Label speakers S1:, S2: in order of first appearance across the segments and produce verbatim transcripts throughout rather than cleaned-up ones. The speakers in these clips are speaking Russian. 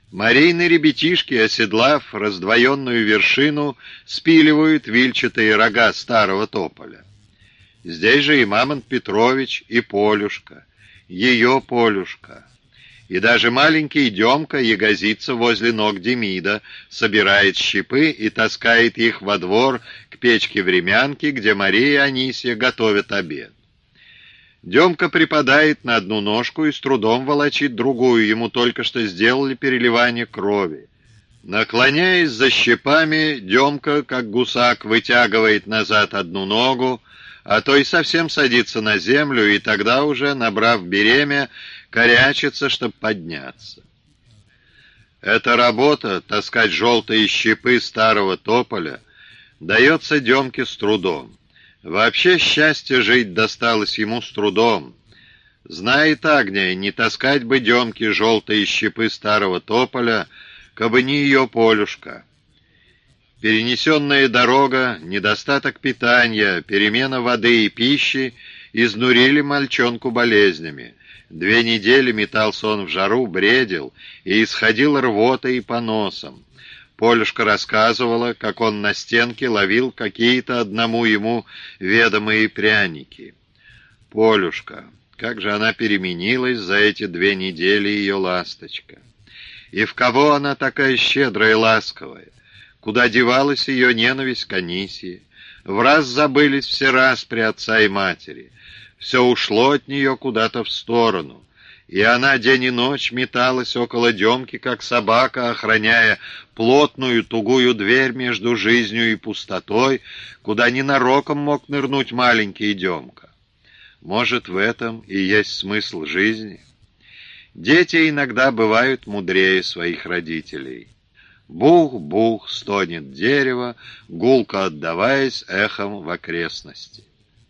S1: Марийны ребятишки, оседлав раздвоенную вершину, спиливают вильчатые рога старого тополя. Здесь же и Мамонт Петрович, и Полюшка, ее Полюшка. И даже маленький Демка ягозится возле ног Демида, собирает щепы и таскает их во двор к печке-времянке, где Мария и Анисья готовят обед. Демка припадает на одну ножку и с трудом волочит другую, ему только что сделали переливание крови. Наклоняясь за щепами, Демка, как гусак, вытягивает назад одну ногу, а то и совсем садится на землю, и тогда уже, набрав беремя, корячится, чтобы подняться. Эта работа, таскать желтые щепы старого тополя, дается Демке с трудом. Вообще счастье жить досталось ему с трудом. Знает Агния, не таскать бы Демке желтые щепы старого тополя, кабы не ее Полюшка. Перенесенная дорога, недостаток питания, перемена воды и пищи изнурили мальчонку болезнями. Две недели метался он в жару, бредил и исходил рвотой и поносом. Полюшка рассказывала, как он на стенке ловил какие-то одному ему ведомые пряники. Полюшка, как же она переменилась за эти две недели, ее ласточка! И в кого она такая щедрая и ласковая? Куда девалась ее ненависть к Анисье? В раз забылись все распри отца и матери. Все ушло от нее куда-то в сторону. И она день и ночь металась около Демки, как собака, охраняя плотную тугую дверь между жизнью и пустотой, куда ненароком мог нырнуть маленький Демка. Может, в этом и есть смысл жизни? Дети иногда бывают мудрее своих родителей. Бух-бух стонет дерево, гулко отдаваясь эхом в окрестности.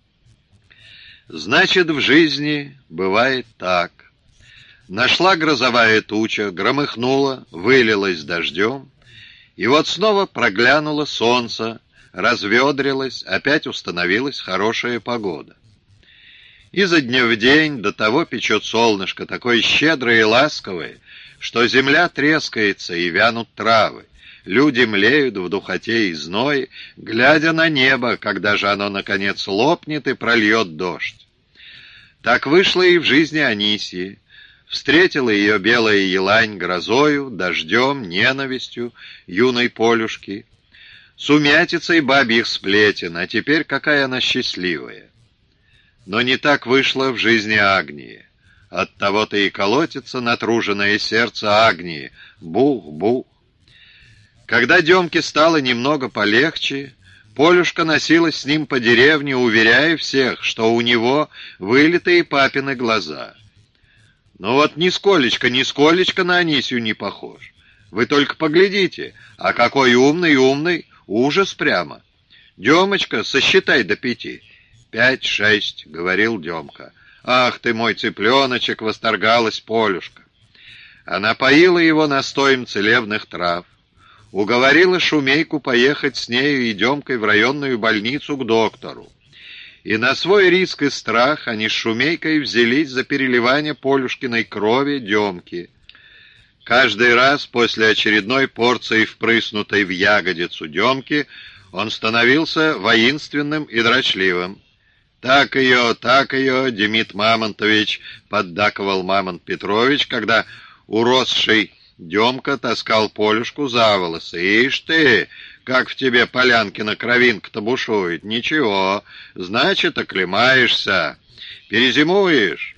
S1: Значит, в жизни бывает так. Нашла грозовая туча, громыхнула, вылилась дождем, и вот снова проглянуло солнце, разведрилось, опять установилась хорошая погода. Изо дня в день до того печет солнышко, такое щедрое и ласковое, что земля трескается и вянут травы. Люди млеют в духоте и зное, глядя на небо, когда же оно, наконец, лопнет и прольет дождь. Так вышло и в жизни Анисьи. Встретила ее белая елань грозою, дождем, ненавистью юной Полюшки, сумятицей бабьих сплетен, а теперь какая она счастливая. Но не так вышло в жизни Агнии. Оттого-то и колотится натруженное сердце Агнии. Бух-бух. Когда Демке стало немного полегче, Полюшка носилась с ним по деревне, уверяя всех, что у него вылитые папины глаза. Но вот нисколечко, нисколечко на Анисью не похож. Вы только поглядите, а какой умный, умный, ужас прямо. Демочка, сосчитай до пяти. Пять-шесть, говорил Демка. «Ах ты мой цыпленочек!» — восторгалась Полюшка. Она поила его настоем целебных трав, уговорила Шумейку поехать с нею и Демкой в районную больницу к доктору. И на свой риск и страх они с Шумейкой взялись за переливание Полюшкиной крови Демки. Каждый раз после очередной порции, впрыснутой в ягодицу Демки, он становился воинственным и дрочливым. «Так ее, так ее, Демид Мамонтович», — поддакивал Мамонт Петрович, когда уросший Демка таскал Полюшку за волосы. «Ишь ты, как в тебе Полянкина кровинка-то бушует! Ничего, значит, оклемаешься, перезимуешь».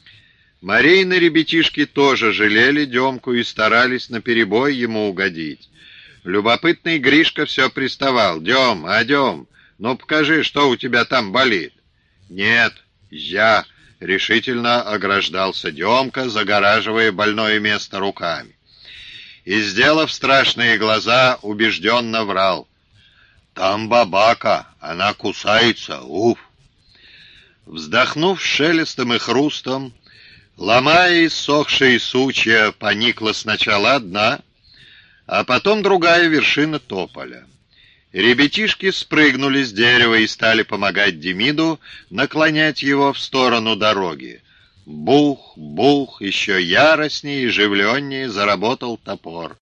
S1: Марийны ребятишки тоже жалели Демку и старались наперебой ему угодить. Любопытный Гришка все приставал. «Дем, а Дем, ну покажи, что у тебя там болит». «Нет, я», — решительно ограждался Демка, загораживая больное место руками. И, сделав страшные глаза, убежденно врал. «Там бабака, она кусается, уф!» Вздохнув шелестом и хрустом, ломая иссохшие сучья, поникла сначала одна, а потом другая вершина тополя. Ребятишки спрыгнули с дерева и стали помогать Демиду наклонять его в сторону дороги. Бух, бух, еще яростнее и живленнее заработал топор.